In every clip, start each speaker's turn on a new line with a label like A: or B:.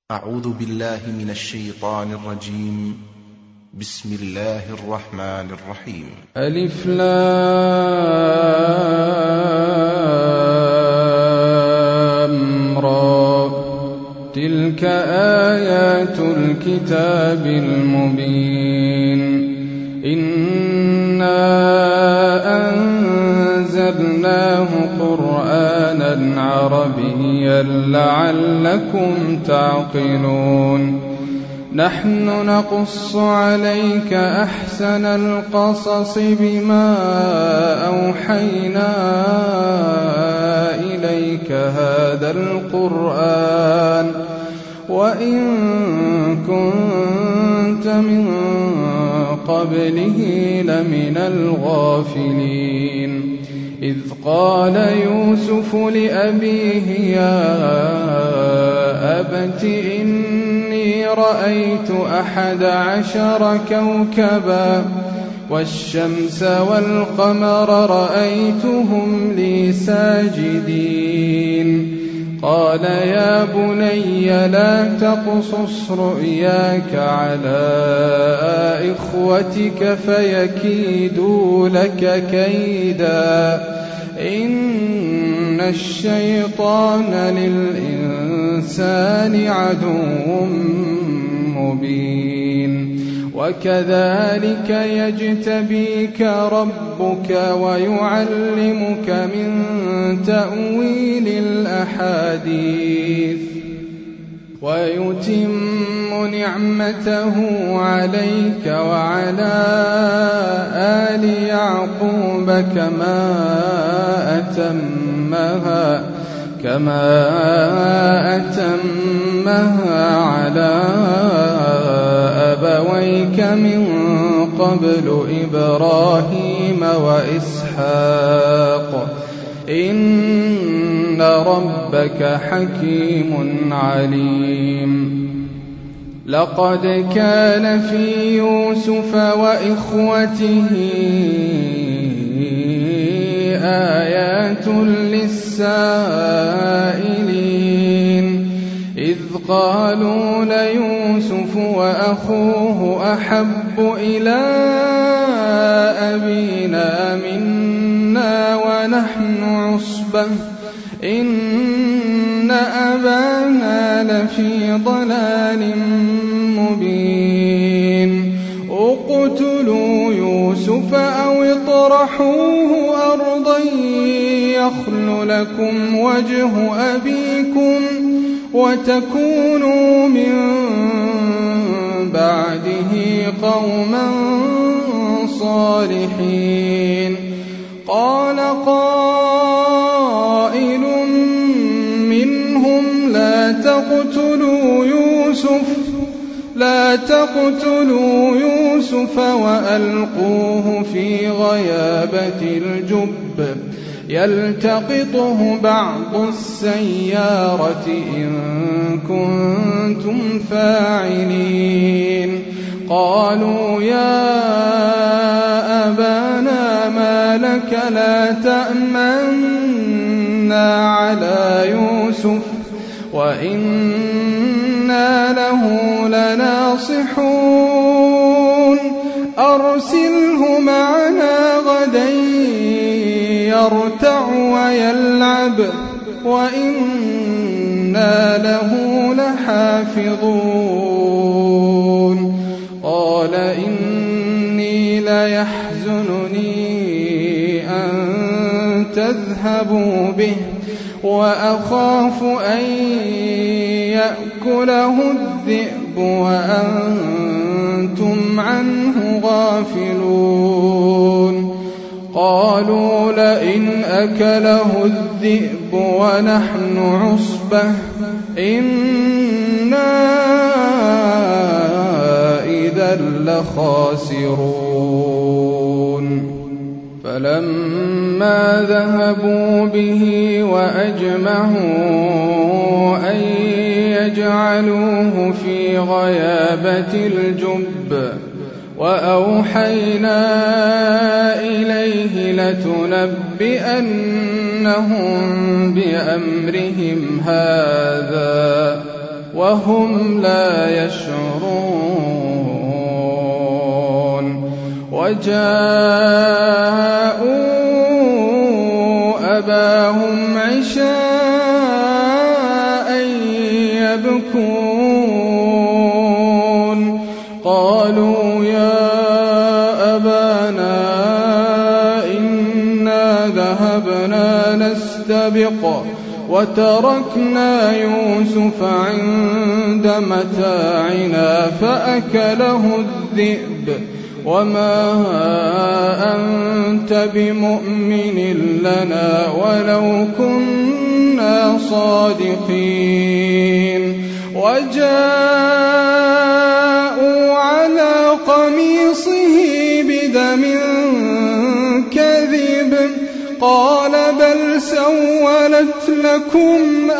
A: أعوذ بالله من الشيطان الرجيم. بسم الله الرحمن الرحيم.
B: ألف لام را تلك آيات الكتاب المبين إنا أنزلناه قرآنا عربيا لعلكم تعقلون نحن نقص عليك أحسن القصص بما أوحينا إليك هذا القرآن وإن كنت من قبله لمن الغافلين إذ قال يوسف لأبيه يا أبت إني رأيت 11 كوكبا والشمس والقمر رأيتهم لي ساجدين قال يا بني لا تقصص رؤياك على إخوتك فيكيدوا لك كيدا إن الشيطان للإنسان عدو مبين وكذلك يجتبيك ربك ويعلمك من تأويل الأحاديث ويتم نعمته عليك وعلى آل يعقوب كما أتمها على أبويك من قبل إبراهيم وإسحاق إن ربك حكيم عليم لقد كان في يوسف وإخوته آيات للسائلين إذ قالوا ليوسف وأخوه أحب إلى أبينا منا ونحن عصبة إن أبانا لفي ضلال مبين اقتلوا يوسف أو اطرحوه أرضا يخل لكم وجه أبيكم وتكونوا من بعده قوما صالحين قال قائل منهم لا تقتلوا يوسف وألقوه في غيابة الجب يلتقطه بعض السيارة إن كنتم فاعلين قالوا يا أبانا ما لك لا تأمنا على يوسف وإنا له لناصحون أرسله معنا غدا يرتع ويلعب وإنا له لحافظون قال إني ليحزنني أن تذهبوا به وأخاف أن يأكله الذئب وأنتم عنه غافلون قالوا لئن أكله الذئب ونحن عصبة إنا إذا لخاسرون فلما ذهبوا به وأجمعوا أن يجعلوه في غيابة الجب وأوحينا إليه لتنبئنهم بأمرهم هذا وهم لا يشعرون وجاءوا أباهم عشاء يبكون قالوا يا أبانا إنا ذهبنا نستبق وتركنا يوسف عند متاعنا فأكله الذئب وما أنت بمؤمن لنا ولو كنا صادقين وجاءوا على قميصه بدم كذب قال بل سولت لكم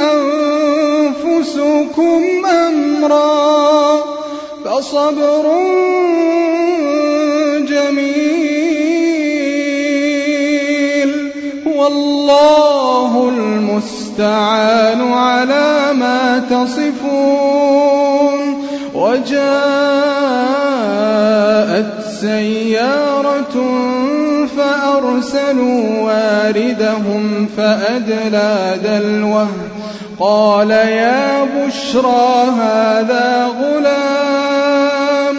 B: أنفسكم أمرا فصبر جميل والله المستعان على ما تصفون وجاءت سيارة فأرسلوا واردهم فأدلى دلوه قال يا بشرى هذا غلام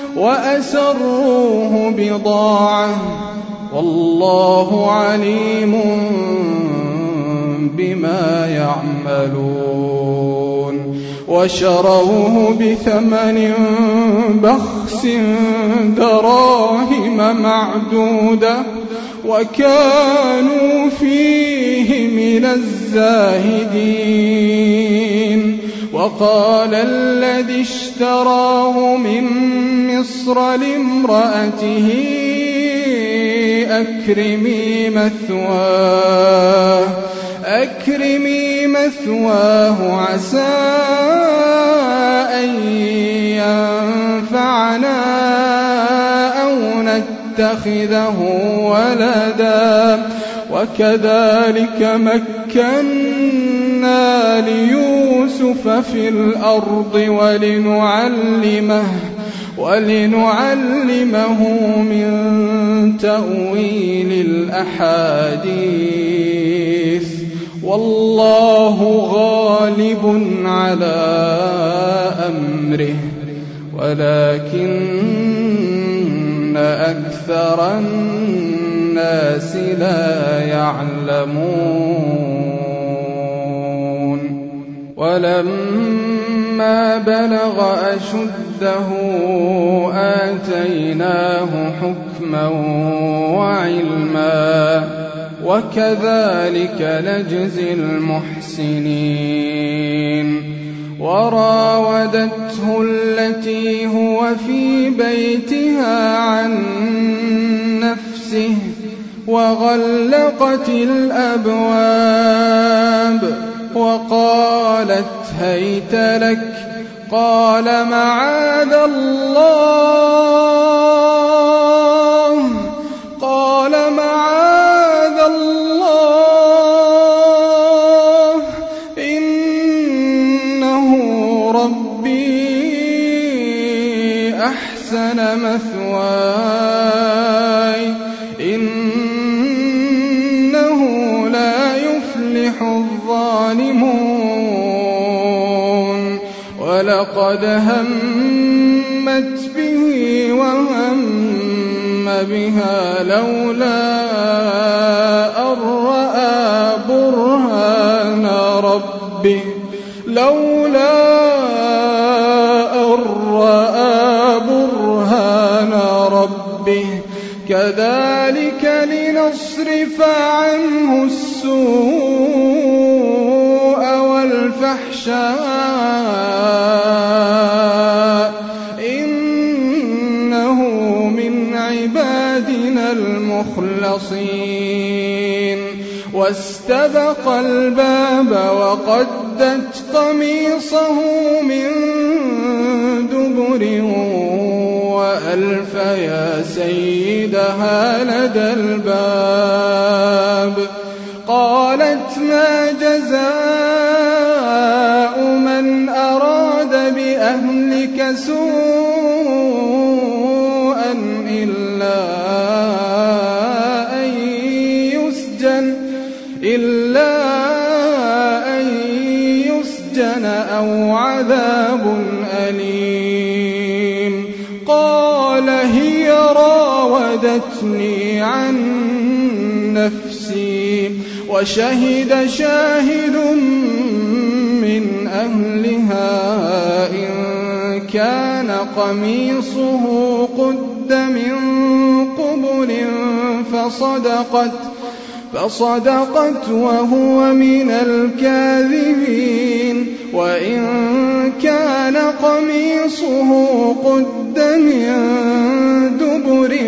B: وأسروه بضاعة والله عليم بما يعملون وشروه بثمن بخس دراهم معدودة وكانوا فيه من الزاهدين وقال الذي اشتراه من مصر لامرأته أكرمي مثواه عسى أن ينفعنا أو نتخذه ولدا وكذلك مكنا ليوسف في الأرض ولنعلمه من تأويل الأحاديث والله غالب على أمره ولكن أكثر الناس لا يعلمون ولما بلغ أشده آتيناه حكما وعلما وكذلك نجزي المحسنين وراودته التي هو في بيتها عن نفسه وغلقت الأبواب وقالت هيت لك قال معاذ الله إنه ربي أحسن مثواي إنه لا يفلح الظالمون ولقد همت به وهم بها لولا أن رأى برهان ربه كذلك لنصرف عنه السوء والفحشاء إنه من عبادنا المخلصين واستبق الباب وقدت قميصه من دبر وألف يا سيدها لدى الباب قالت ما جزاء من أراد أهلك سوءا إلا أن يسجن أو عذاب أليم. قال هي راودتني عن نفسي وشهد شاهد من أهلها إن كان قميصه قد من قبل فصدقت وهو من الكاذبين وإن كان قميصه قد من دبر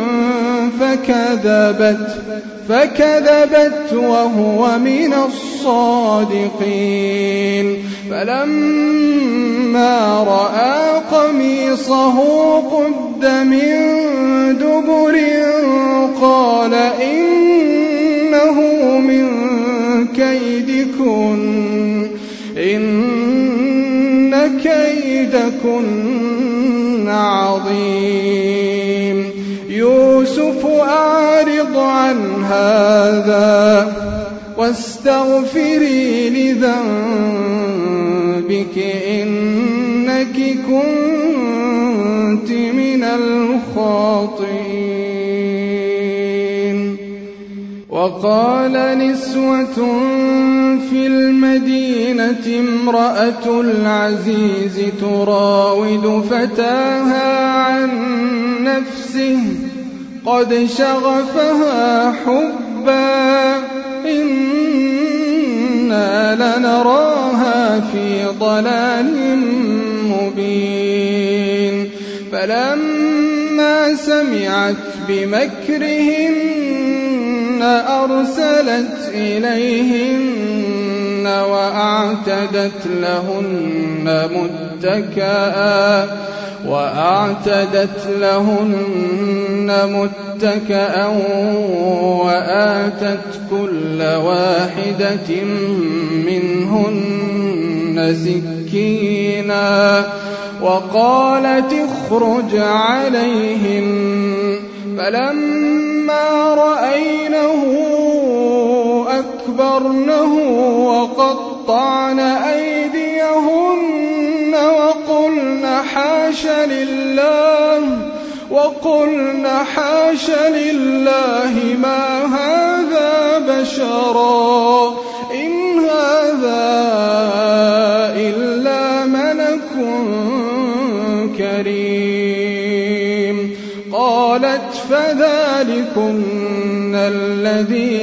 B: فكذبت وهو من الصادقين. فلما رأى قميصه قد من دبر قال إنه من كيدكن إن كيدكن عظيم. يوسف أعرض عن هذا واستغفري لذنبك إنك كنت من الخاطئين. وقال نسوة في المدينة امرأة العزيز تراود فتاها عن نفسه قد شغفها حبا إنا لنراها في ضلال مبين. فلما سمعت بمكرهن أرسلت إليهن وأعتدت لهن متكأ وآتت كل واحدة منهن سكينا وقالت اخرج عليهم. فلما رأينه أكبرنه وقطعن أيديهن وقلن حاش لله ما هذا بشرا إن هذا إلا ملك كريم. قالت فذلكن الذي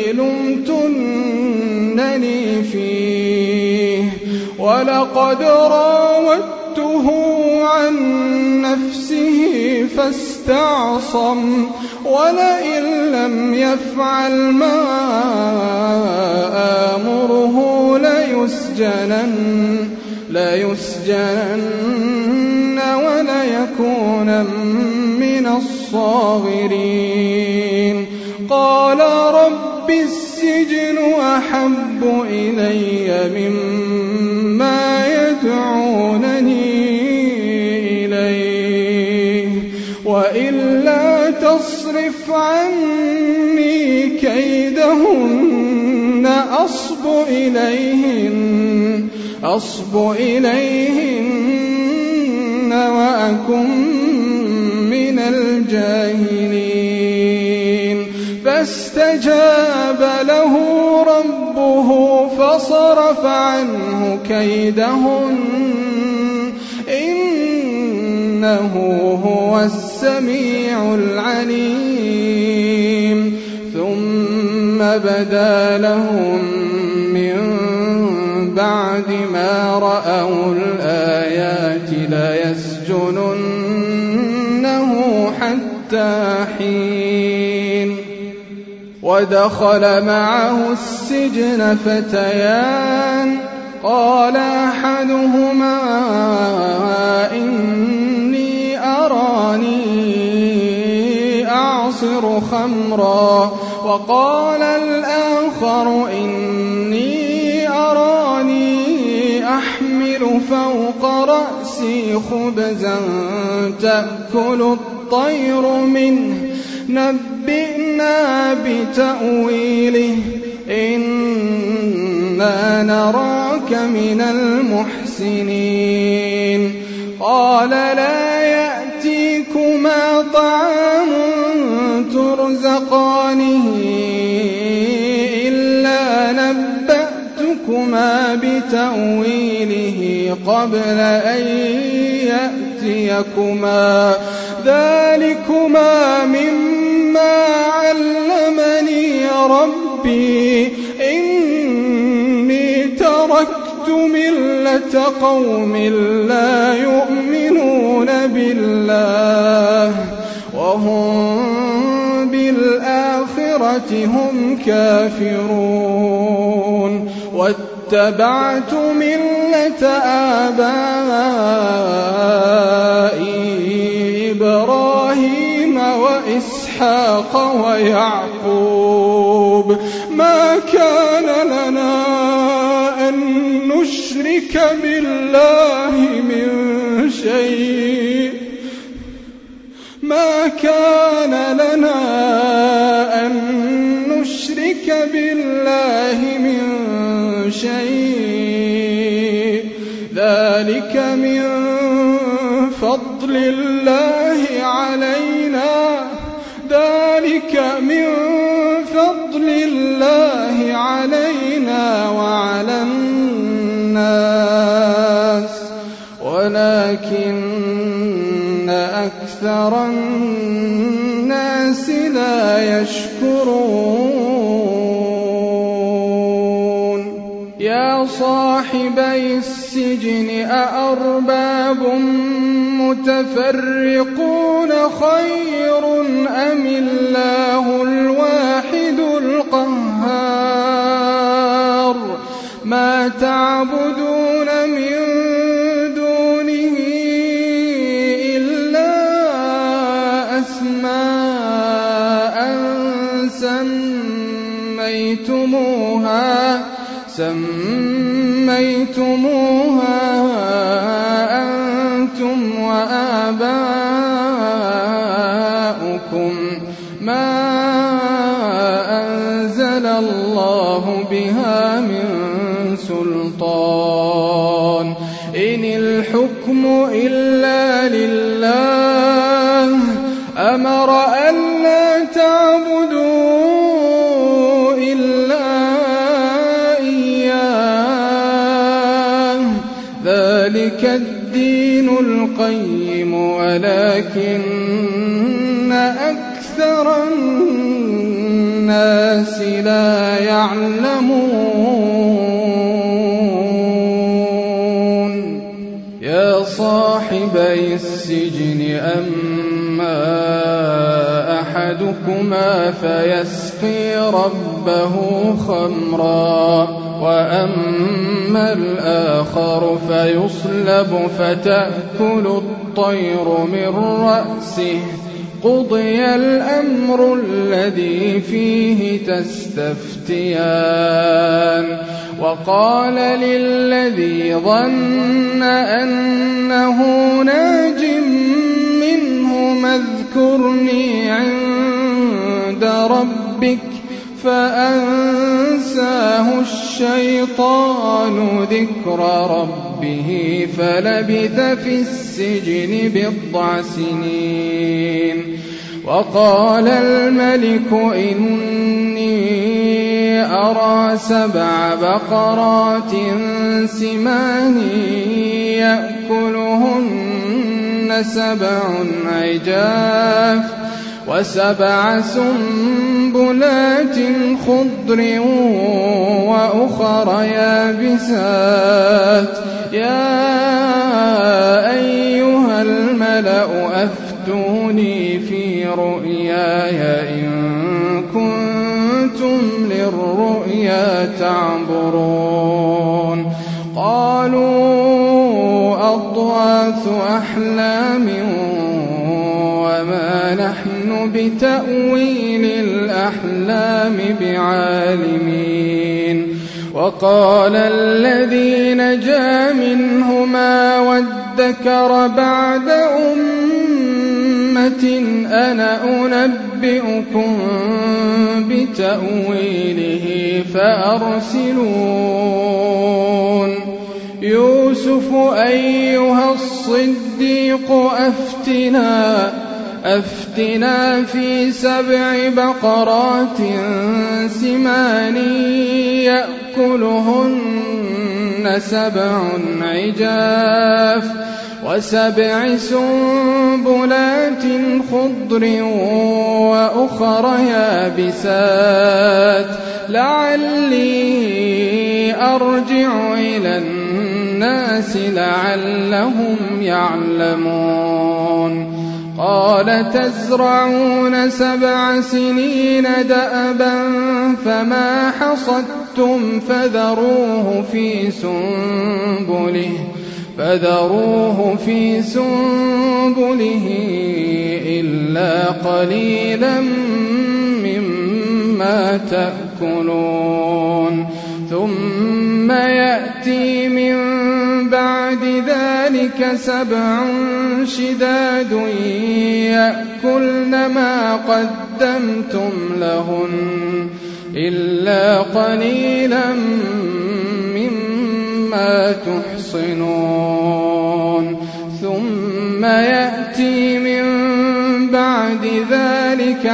B: لمتنني فيه ولقد راودته عن نفسه فاستعصم ولئن لم يفعل ما آمره ليسجنن وليكون من الصاغرين. قال رب السجن أحب إلي مما يدعونني إليه وإلا تصرف عني كيدهن أصب إليهن وأكن من الجاهلين. فاستجاب له ربه فصرف عنه كيدهن إنه هو السميع العليم. ثم بدا لهم من بعد ما رأوا الآيات ليسجننه حتى حين. ودخل معه السجن فتيان قال أحدهما إني أراني أعصر خمرا وقال الآخر إني أراني أحمل فوق رأسي رأسي خبزا تأكل الطير منه نبئنا بتأويله إنا نراك من المحسنين قال لا يأتيكما طعام ترزقانه إلا نبأتكما بتأويله قبل أن يأتيكما ذلكما مما علمني ربي إني تركت ملة قوم لا يؤمنون بالله وهم بالآخرة هم كافرون واتبعت ملة آبائي إبراهيم وإسحاق ويعقوب ما كان لنا أن نشرك بالله من شيء ما كان لنا أن نشرك بالله من شيء ذلك من فضل الله علينا ذلك من فضل الله علينا وعلى الناس ولكن أكثر الناس لا يشكرون يا صاحبي السجن أأرباب متفرقون خير أم الله الواحد القهار ما تعبدون من دونه إلا أسماء سميتموها أنتم وآباؤكم ما أنزل الله بها من سلطان إن الحكم إلا لله أمر ألا تعبدوا إلا إياه ذلك الدين القيم ولكن أكثر الناس لا يعلمون يا صاحبي السجن أما أحدكما فيسقي ربه خمرا وأما الآخر فيصلب فتأكل الطير من رأسه قضي الأمر الذي فيه تستفتيان وقال للذي ظن أنه ناج منه اذكرني عند ربك فأنساه الشيطان ذكر ربه فلبث في السجن 9 سنين وقال الملك إني أرى 7 بقرات سمان يأكلهن 7 عجاف و7 سنبلات خضر وأخر يابسات يا أيها الملأ أفتوني في رؤياي إن كنتم للرؤيا تعبرون قالوا أضغاث أحلام وما نحن بتأويل الأحلام بعالمين وقال الذي نجا منهما وادكر بعد أمة أنا أنبئكم بتأويله فأرسلون يوسف أيها الصديق أفتنا في 7 بقرات سمان يأكلهن 7 عجاف و7 سنبلات خضر وأخر يابسات لعلي أرجع إلى الناس لعلهم يعلمون قال تزرعون 7 سنين دأبا فما حصدتم فذروه في سنبله إلا قليلا مما تأكلون ثم يأتي من بعد ذلك 7 شداد يأكلن ما قدمتم لهن إلا قليلا مما تحصنون ثم يأتي من بعد ذلك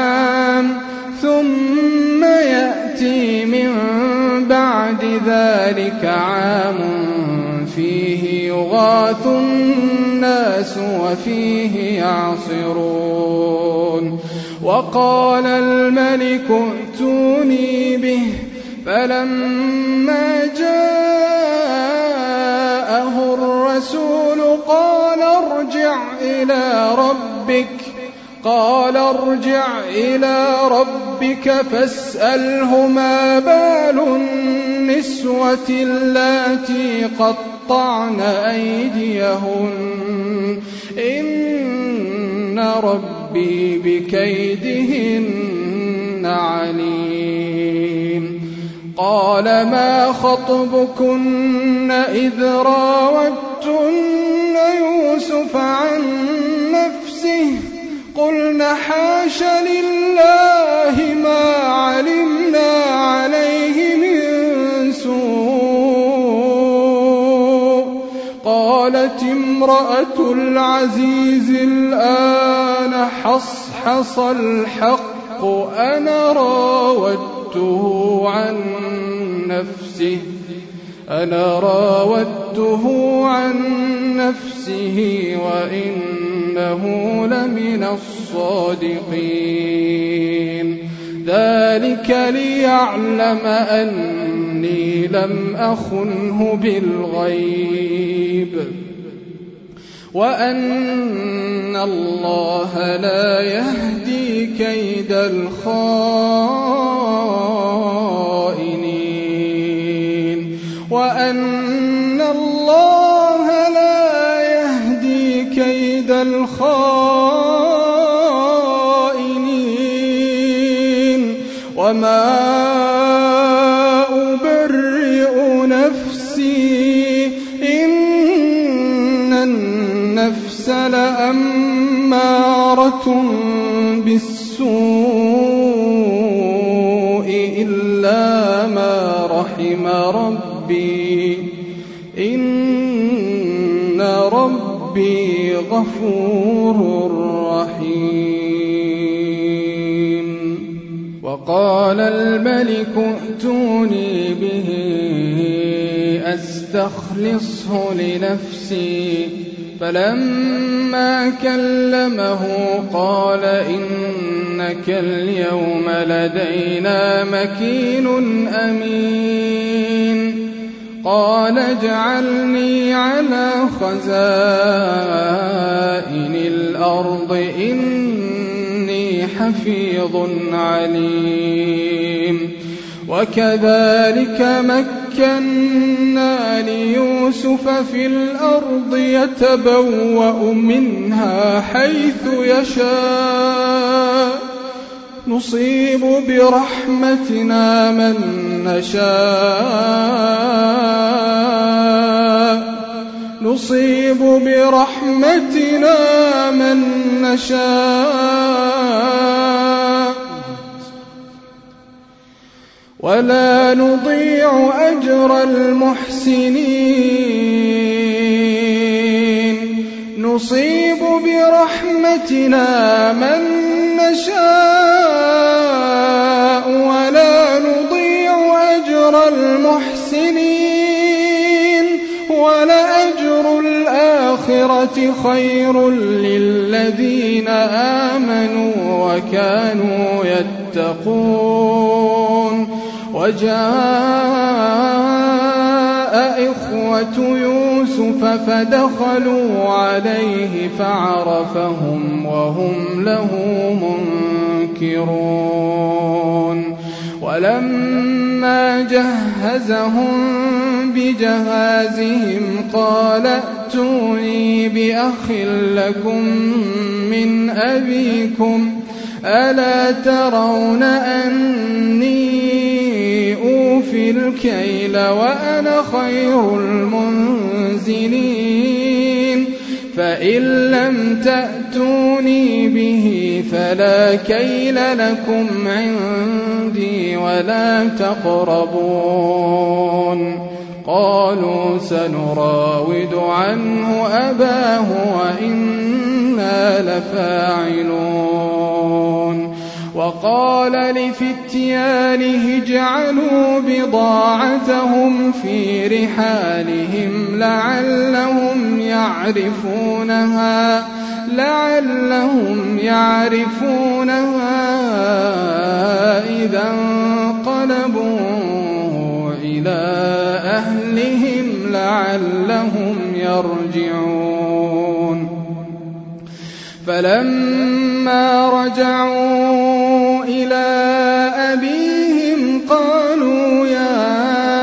B: عام فيه يغاث الناس وفيه يعصرون وقال الملك ائتوني به فلما جاءه الرسول قال ارجع إلى ربك فاسأله ما بال النسوة اللاتي قطعن أيديهن إن ربي بكيدهن عليم قال ما خطبكن إذ راوتن يوسف عن نفسه قلن حاش لله ما علمنا عليه من سوء قالت امرأة العزيز الآن حصحص الحق أنا راودته عن نفسه وإنه لمن الصادقين ذلك ليعلم أني لم أخنه بالغيب وأن الله لا يهدي كيد الخائنين وأن الله لا يهدي كيد الخائنين وما أبرئ نفسي إن النفس لأمارة بالسوء إلا ما رحم ربي إن ربي غفور رحيم وقال الملك ائتوني به أستخلصه لنفسي فلما كلمه قال إنك اليوم لدينا مكين أمين قال اجعلني على خزائن الأرض إني حفيظ عليم وكذلك مكنا ليوسف في الأرض يتبوأ منها حيث يشاء نصيب برحمتنا من نشاء نصيب برحمتنا من نشاء ولا نضيع أجر المحسنين نصيب برحمتنا من نشاء ولا نضيع أجر المحسنين ولأجر الآخرة خير للذين آمنوا وكانوا يتقون وجاء إخوة يوسف فدخلوا عليه فعرفهم وهم له منكرون ولما جهزهم بجهازهم قال ائتوني بأخ لكم من أبيكم ألا ترون أني أوفي الكيل وأنا خير المنزلين فإن لم تأتوني به فلا كيل لكم عندي ولا تقربون قالوا سنراود عنه أباه وإنا لفاعلون وقال لفتيانه اجعلوا بضاعتهم في رحالهم لعلهم يعرفونها إذا انقلبوا إلى أهلهم لعلهم يرجعون فلما رجعوا إلى أبيهم قالوا يا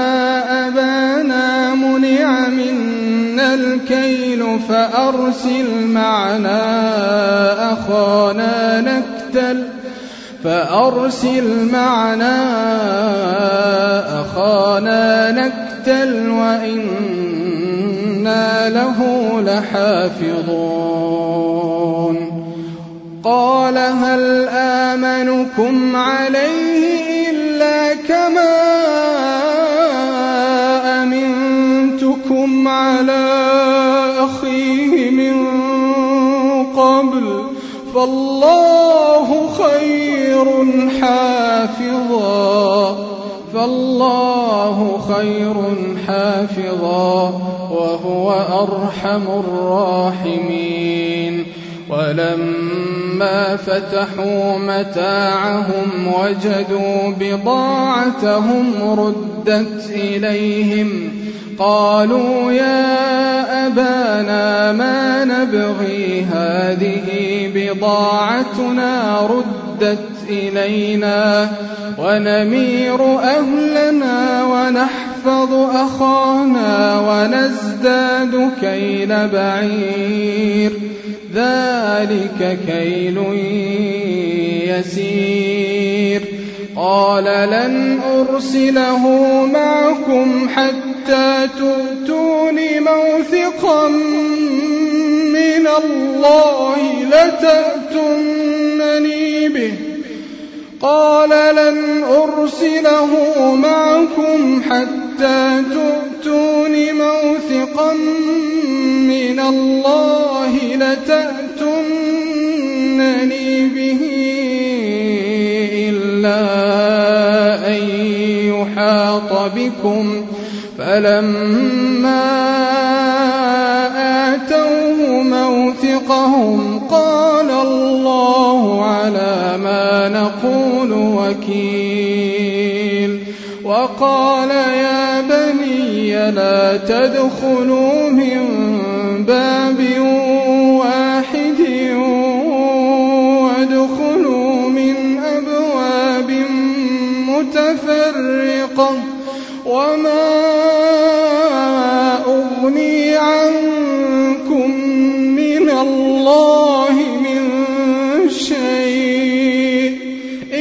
B: أبانا منع منا الكيل فأرسل معنا أخانا نكتل وإنا له لحافظون قال هل آمنكم عليه إلا كما أمنتكم على أخيه من قبل فالله خير حافظا وهو أرحم الراحمين ولما فتحوا متاعهم وجدوا بضاعتهم ردت إليهم قالوا يا أبانا ما نبغي هذه بضاعتنا ردت إلينا ونمير أهلنا ونحفظ أخانا ونزداد كيل بعير ذلك كيل يسير قال لن أرسله معكم حتى تؤتون موثقا من الله لتأتونني به قال لن أرسله معكم حتى تؤتون موثقا من الله لتأتونني به إلا أن يحاط بكم فلما آتوه موثقهم قال الله على ما نقول وكيل وقال يا بني لا تدخلوا من باب واحد وادخلوا من أبواب متفرقة وما أغني عنكم من الله من شيء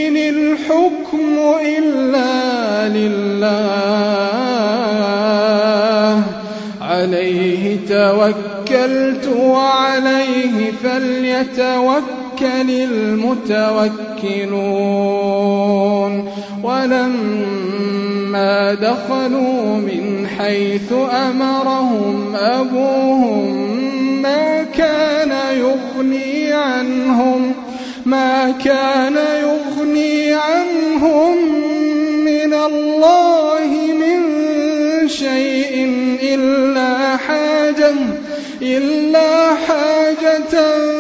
B: وعليه فليتوكل المتوكلون ولما دخلوا من حيث أمرهم أبوهم ما كان يغني عنهم من الله من شيء إلا حاجة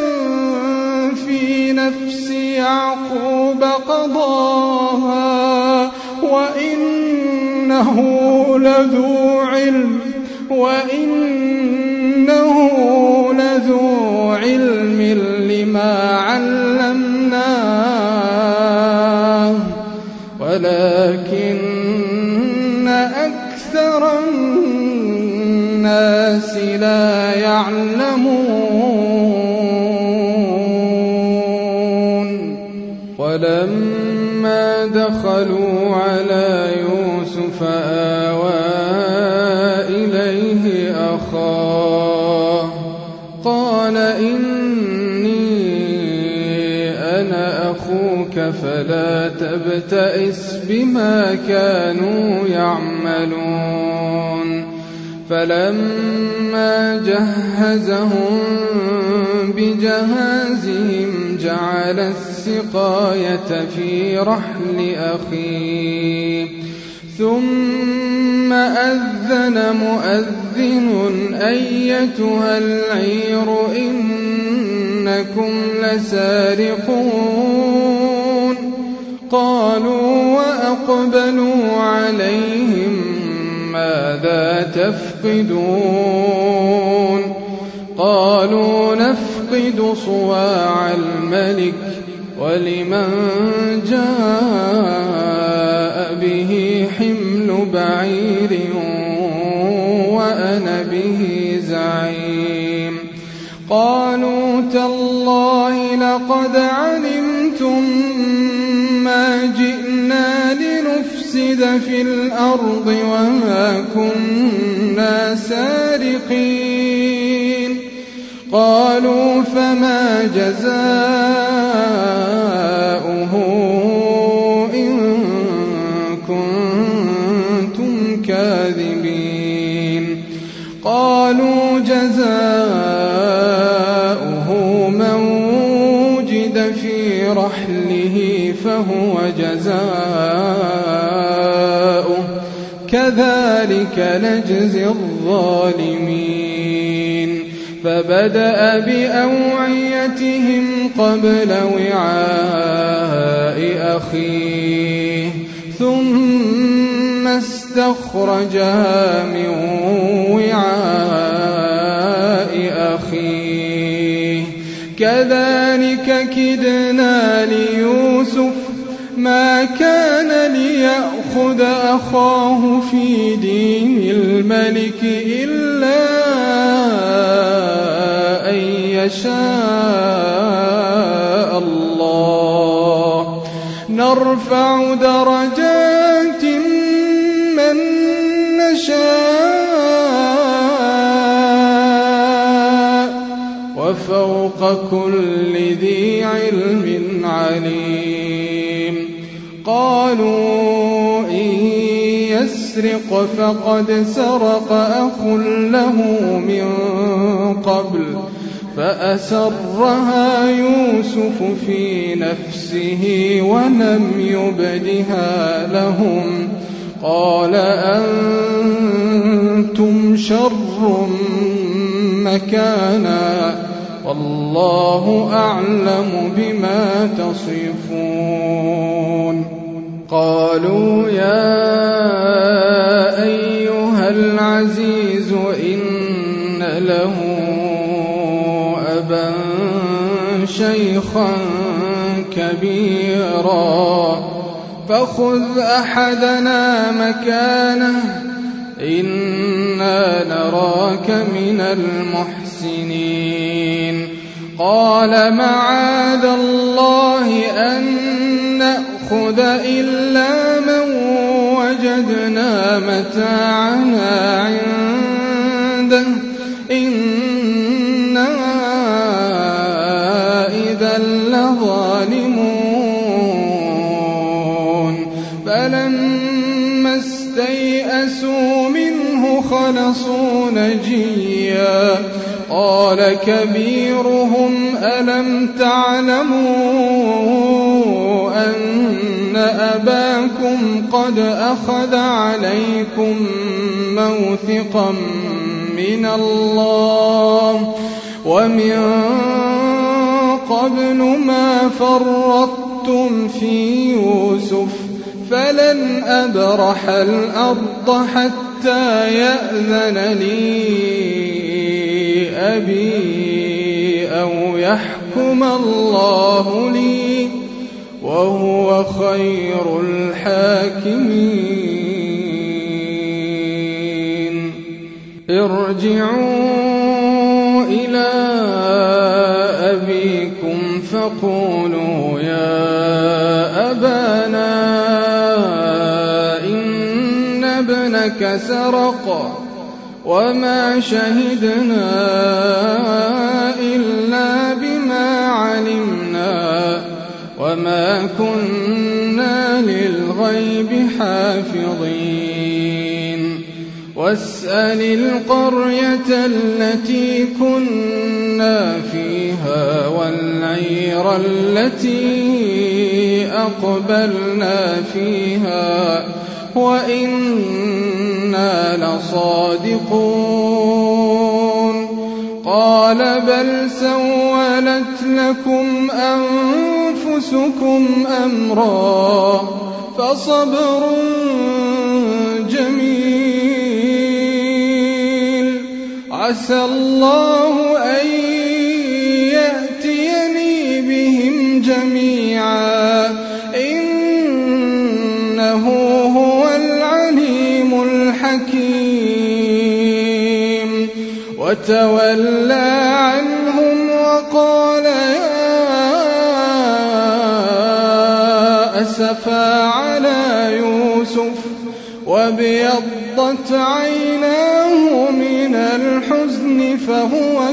B: في نفس يعقوب قضاها وإنه لذو علم لما علمناه ولكن أكثر الناس لا يعلمون ولما دخلوا على يوسف آوى إليه أخاه قال إني أنا أخوك فلا تبتئس بما كانوا يعملون فلما جهزهم بجهازهم جعل السقاية في رحل أخيه ثم أذن مؤذن أيتها العير إنكم لسارقون قالوا وأقبلوا عليهم ماذا تفقدون قالوا نفقد صواع الملك ولمن جاء به حمل بعير وأنا به زعيم قالوا تالله لقد علمتم ما جئنا لنفسد في الأرض وما كنا سارقين قالوا فما جزاؤه إن كنتم كاذبين قالوا جزاؤه من وجد في رحله فهو جزاؤه كذلك نجزي الظالمين فبدأ بأوعيتهم قبل وعاء أخيه ثم استخرجها من وعاء أخيه كذلك كدنا ليوسف ما كان ليأخذ أخاه في دين الملك إلا أن يشاء الله نرفع درجات من نشاء وفوق كل ذي علم عليم قالوا إن يسرق فقد سرق أخ له من قبل فأسرها يوسف في نفسه ولم يبدها لهم قال أنتم شر مكانا والله أعلم بما تصفون قالوا يا أيها العزيز إن له أبا شيخا كبيرا فخذ أحدنا مكانه إنا نراك من المحسنين قال معاذ الله أن نأخذ إلا من وجدنا متاعنا عنده إنا فاستيأسوا منه خلصوا نجيا قال كبيرهم ألم تعلموا أن أباكم قد أخذ عليكم موثقا من الله ومن قبل ما فرطتم في يوسف فلن أبرح الأرض حتى يأذن لي أبي أو يحكم الله لي وهو خير الحاكمين ارجعوا إلى أبيكم فقولوا يا أبانا إن ابنك سرق وما شهدنا إلا بما علمنا وما كنا للغيب حافظين واسأل القرية التي كنا فيها والعير التي أقبلنا فيها وإنا لصادقون قال بل سولت لكم أنفسكم أمرا فصبر جميل عسى الله أن يأتيني بهم جميعا إنه هو العليم الحكيم وتولى عنهم وقال يا أسفا على يوسف وابيضت عيناه من الحزن فهو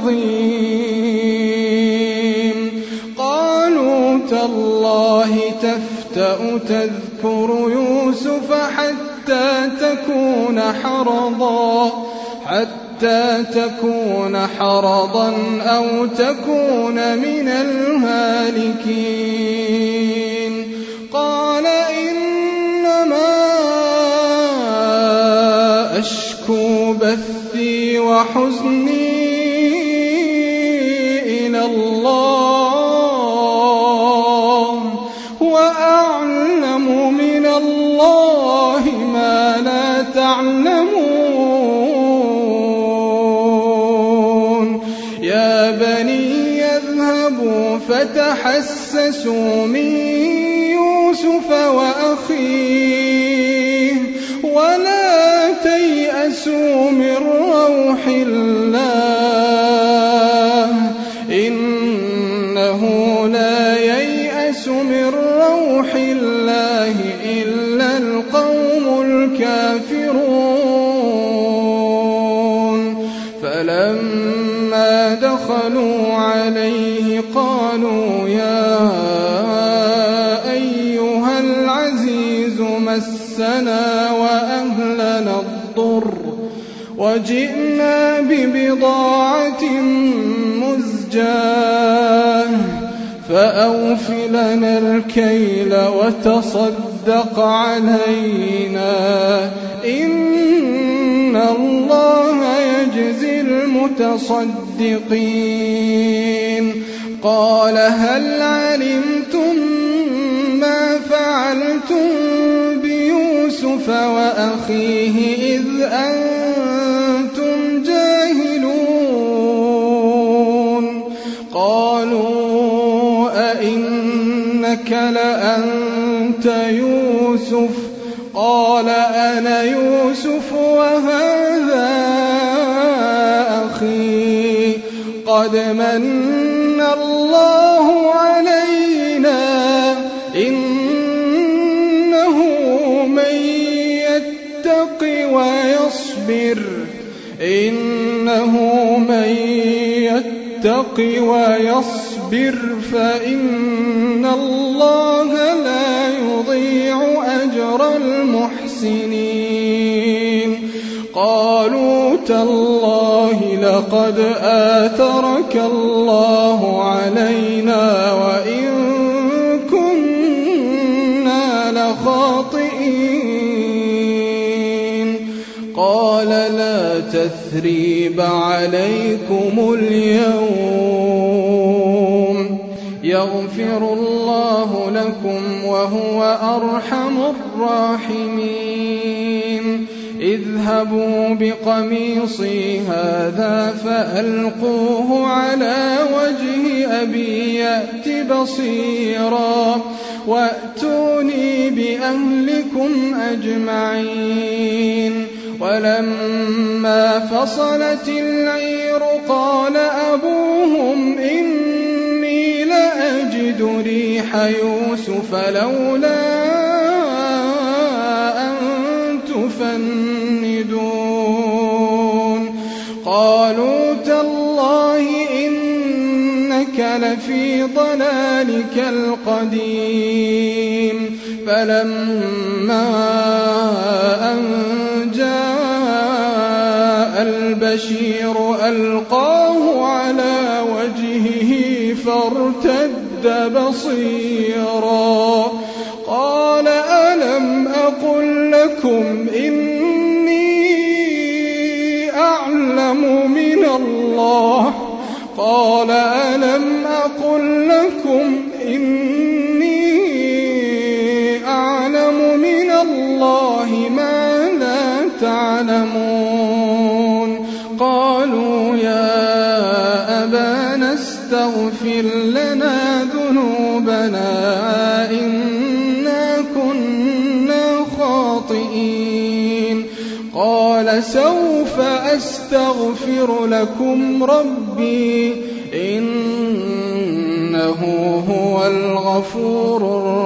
B: كظيم قالوا تالله تفتأ تذكر يوسف حتى تكون حرضا أو تكون من الهالكين قال إنما أشكو بثي وحزني إلى الله وأعلم من الله ما لا تعلمون يا بني يذهبوا فتحسسوا من يوسف وأخيه ولا تيأسوا من روح الله إنه لا ييأس من روح الله إلا القوم الكافرون فلما دخلوا عليه قالوا يا أيها العزيز مسنا وأهلنا الضر وجئنا ببضاعة مزجاة فأوف لنا الكيل وتصدق علينا إن الله يجزي المتصدقين قال هل علمتم ما فعلتم بيوسف وأخيه إذ أنتم جاهلون قالوا أئنك لأنت يوسف قال أنا يوسف وهذا أخي قد من الله علينا إنه من يتق ويصبر يتق ويصبر فإن الله لا يضيع أجر المحسنين. قالوا تالله لقد آثرك الله علينا وإن كنا لخاطئين. قال لا تثريب عليكم اليوم يغفر الله لكم وهو أرحم الراحمين. اذهبوا بقميصي هذا فألقوه على وجه أبي يأت بصيرا وأتوني بأهلكم أجمعين. ولما فصلت العير قال أبوهم إني لأجد ريح يوسف لولا أن تفندون. قالوا تالله إنك لفي ضلالك القديم. فلما أن جاء البشير ألقاه على وجهه فارتد بصيرا. قال ألم أقل لكم إني أعلم من الله. قال ألم أقل لكم إني أعلم من الله ما لا تعلمون. قالوا يا أبانا استغفر لنا ذنوبنا إنا كنا خاطئين. قال سوف أستغفر لكم ربي إنه هو الغفور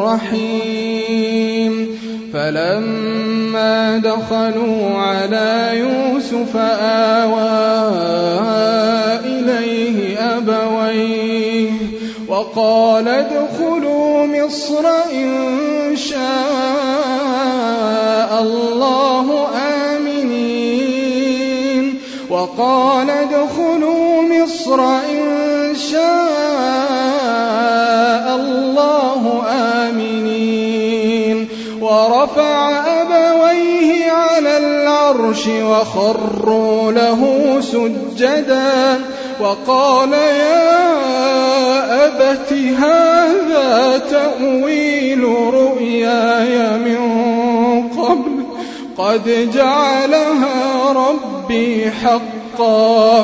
B: الرحيم. فلما دخلوا على يوسف آوى إليه أبويه وقال ادخلوا مصر إن شاء الله آمنين. وقال ادخلوا مصر إن شاء الله آمنين. ورفع أبويه على العرش وخروا له سجدا وقال يا أبت هذا تأويل رؤياي من قبل قد جعلها ربي حقا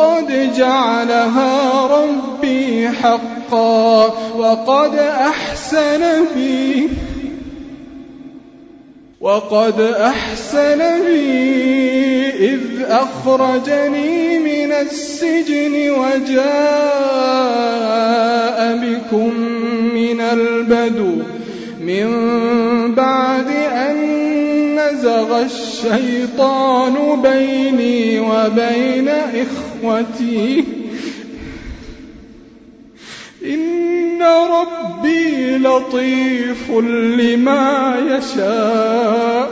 B: وقد أحسن بي إذ أخرجني من السجن وجاء بكم من البدو من بعد أن نزغ الشيطان بيني وبين إخوتي إن ربي لطيف لما يشاء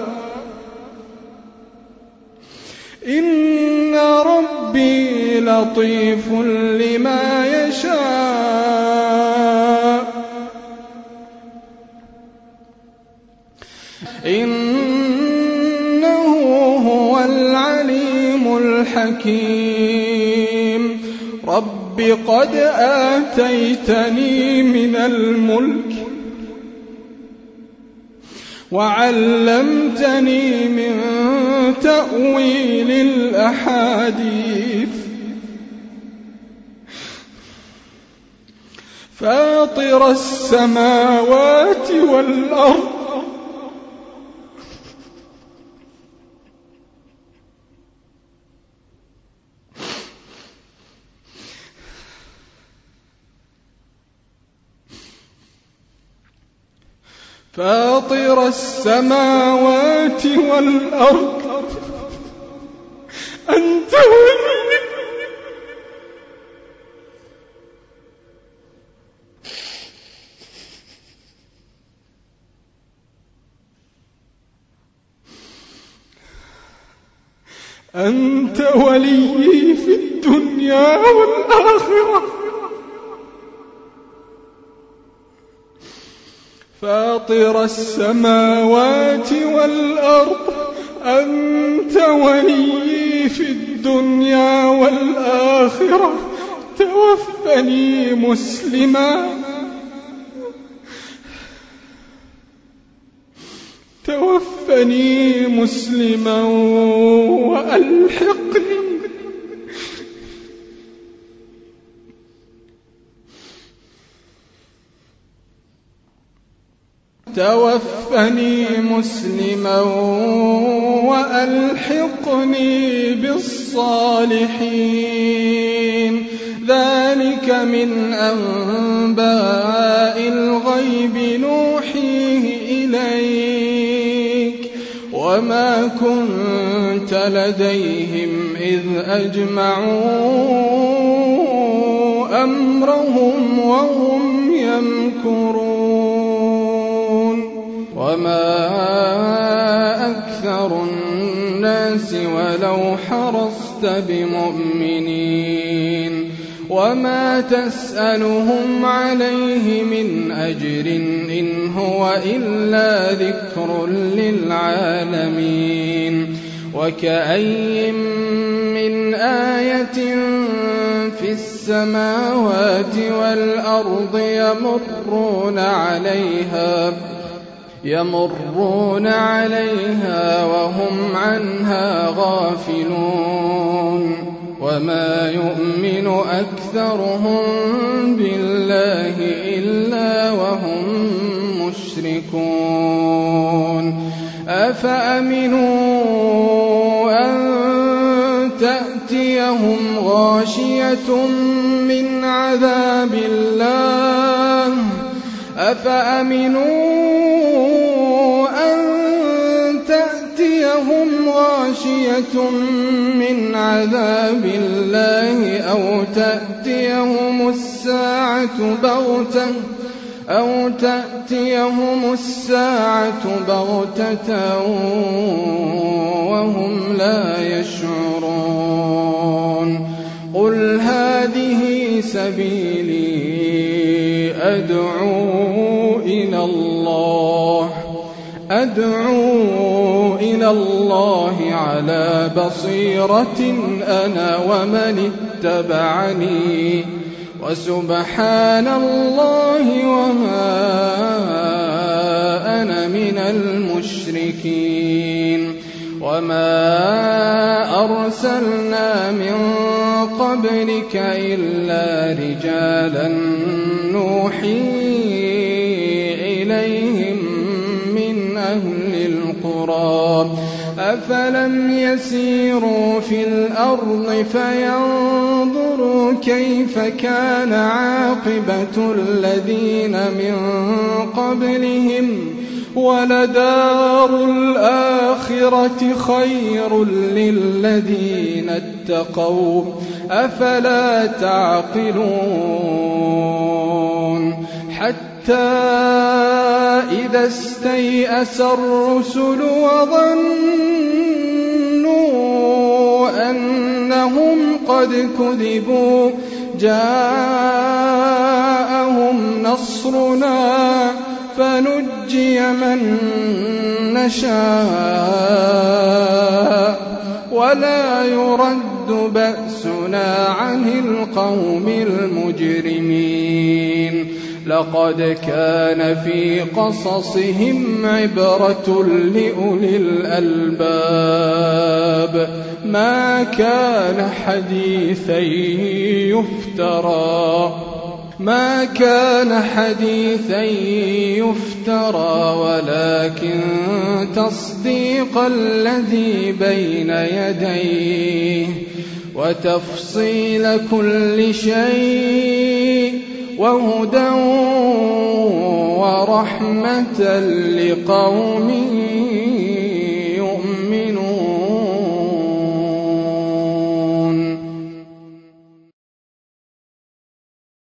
B: إنه هو العليم الحكيم. رب قد آتيتني من الملك وعلمتني من تأويل الأحاديث فاطر السماوات والأرض فاطر السماوات والأرض أنت ولي أنت وليي في الدنيا والآخرة فاطر السماوات والأرض أنت وليي في الدنيا والآخرة توفني مسلما وألحقني بالصالحين ذلك من أنباء الغيب نوحيه إليك وما كنت لديهم إذ أجمعوا أمرهم وهم يمكرون وما أكثر الناس ولو حرصت بمؤمنين وما تسألهم عليه من أجر إن هو إلا ذكر للعالمين وكأي من آية في السماوات والأرض يمرون عليها وهم عنها غافلون وما يؤمن أكثرهم بالله إلا وهم مشركون أفأمنوا أن تأتيهم غاشية من عذاب الله أو تأتيهم الساعة بغتة وهم لا يشعرون قل هذه سبيلي أدعو إلى الله على بصيرة أنا ومن اتبعني وسبحان الله وما أنا من المشركين وما أرسلنا من قبلك إلا رجالا نوحي إليهم من أهل القرى أفلم يسيروا في الأرض فينظروا كيف كان عاقبة الذين من قبلهم ولدار الآخرة خير للذين اتقوا أفلا تعقلون حتى إذا استيأس الرسل وظنوا أنهم قد كذبوا جاءهم نصرنا فنجي من نشاء ولا يرد بأسنا عن القوم المجرمين لقد كان في قصصهم عبرة لأولي الألباب ما كان حديثا يفترى ولكن تصديق الذي بين يديه وتفصيل كل شيء وهدى ورحمة لقوم